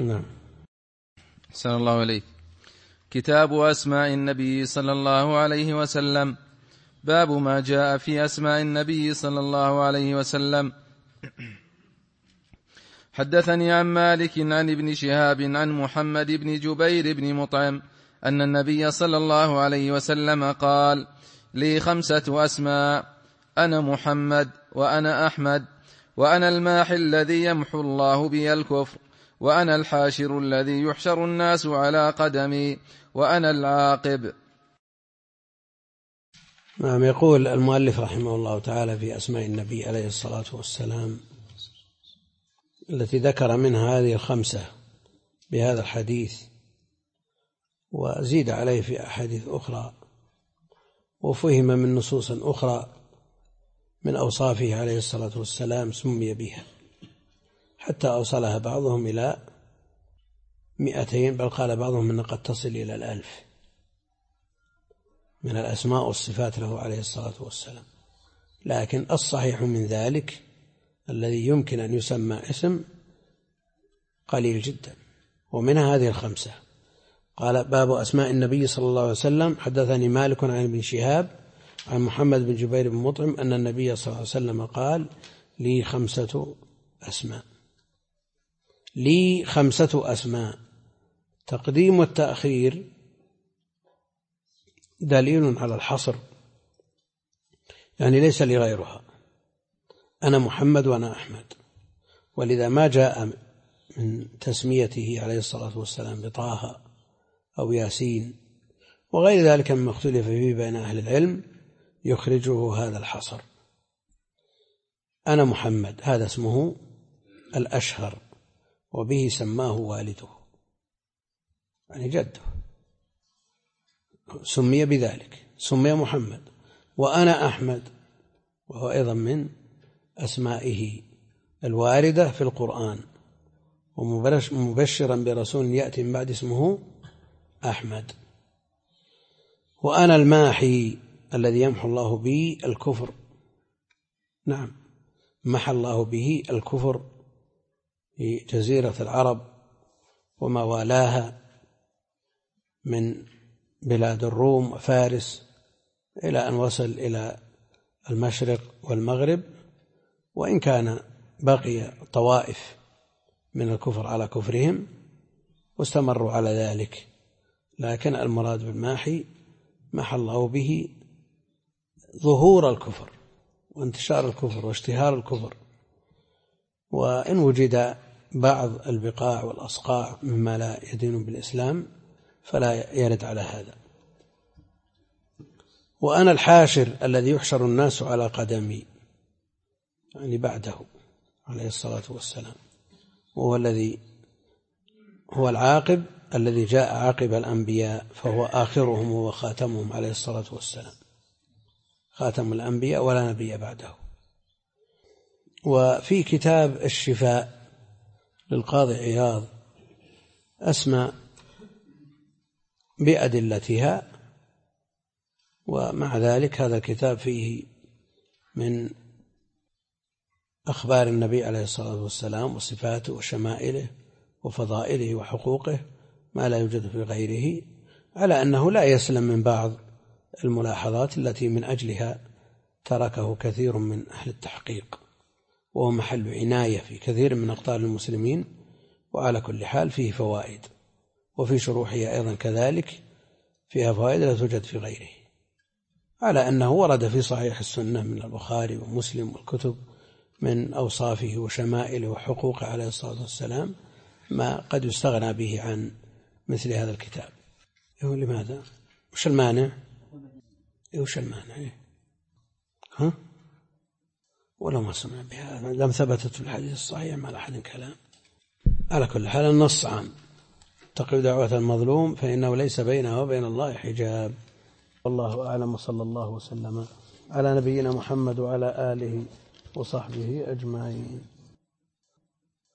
نعم. أحسن الله إليك. كتاب أسماء النبي صلى الله عليه وسلم. باب ما جاء في أسماء النبي صلى الله عليه وسلم. حدثني عن مالك عن ابن شهاب عن محمد بن جبير بن مطعم أن النبي صلى الله عليه وسلم قال: لي 5 أسماء: أنا محمد، وأنا أحمد، وأنا الماحي الذي يمحو الله بي الكفر، وأنا الحاشر الذي يحشر الناس على قدمي، وأنا العاقب. نعم. يقول المؤلف رحمه الله تعالى في أسماء النبي عليه الصلاة والسلام التي ذكر منها هذه 5 بهذا الحديث، وزيد عليه في أحاديث أخرى، وفهم من نصوص أخرى من أوصافه عليه الصلاة والسلام سمي بها، حتى أوصلها بعضهم إلى 200، بل قال بعضهم أن قد تصل إلى 1000 من الأسماء والصفات له عليه الصلاة والسلام. لكن الصحيح من ذلك الذي يمكن أن يسمى اسم قليل جدا، ومنها هذه 5. قال: باب أسماء النبي صلى الله عليه وسلم. حدثني مالك عن ابن شهاب عن محمد بن جبير بن مطعم أن النبي صلى الله عليه وسلم قال: لي 5 أسماء. لي 5 أسماء. تقديم والتأخير دليل على الحصر، يعني ليس لي غيرها، أنا محمد وأنا أحمد. ولذا ما جاء من تسميته عليه الصلاة والسلام بطه أو ياسين وغير ذلك مما اختلف فيه بين أهل العلم يخرجه هذا الحصر. أنا محمد هذا اسمه الأشهر، وبه سماه والده، يعني جده سمي بذلك، سمي محمد. وأنا أحمد، وهو أيضا من أسمائه الواردة في القرآن، ومبشرا برسول يأتي من بعد اسمه أحمد. وأنا الماحي الذي يمحو الله به الكفر. نعم، محى الله به الكفر في جزيرة العرب وما والاها من بلاد الروم وفارس إلى أن وصل إلى المشرق والمغرب، وإن كان بقي طوائف من الكفر على كفرهم واستمروا على ذلك، لكن المراد بالماحي محى الله به ظهور الكفر وانتشار الكفر واشتهار الكفر. وإن وجد بعض البقاع والأصقاع مما لا يدين بالإسلام فلا يرد على هذا. وأنا الحاشر الذي يحشر الناس على قدمي، يعني بعده عليه الصلاة والسلام، وهو الذي هو العاقب الذي جاء عاقب الأنبياء، فهو آخرهم وهو خاتمهم عليه الصلاة والسلام، خاتم الأنبياء ولا نبي بعده. وفي كتاب الشفاء للقاضي عياض أسماء بأدلتها، ومع ذلك هذا الكتاب فيه من أخبار النبي عليه الصلاة والسلام وصفاته وشمائله وفضائله وحقوقه ما لا يوجد في غيره، على أنه لا يسلم من بعض الملاحظات التي من أجلها تركه كثير من أهل التحقيق، وهو محل عناية في كثير من أقطار المسلمين. وعلى كل حال فيه فوائد، وفي شروحه أيضا كذلك فيها فوائد لا توجد في غيره، على أنه ورد في صحيح السنة من البخاري ومسلم والكتب من أوصافه وشمائله وحقوقه عليه الصلاة والسلام ما قد يستغنى به عن مثل هذا الكتاب. لماذا؟ وش المانع؟ وش المانع؟ ها؟ ولا ما سمع بها لم ثبتت في الحديث الصحيح ما لأحد كلام. على كل حال النص عام: اتقوا دعوة المظلوم فإنه ليس بينها وبين الله حجاب. والله أعلم، وصلى الله وسلم على نبينا محمد وعلى آله وصحبه أجمعين.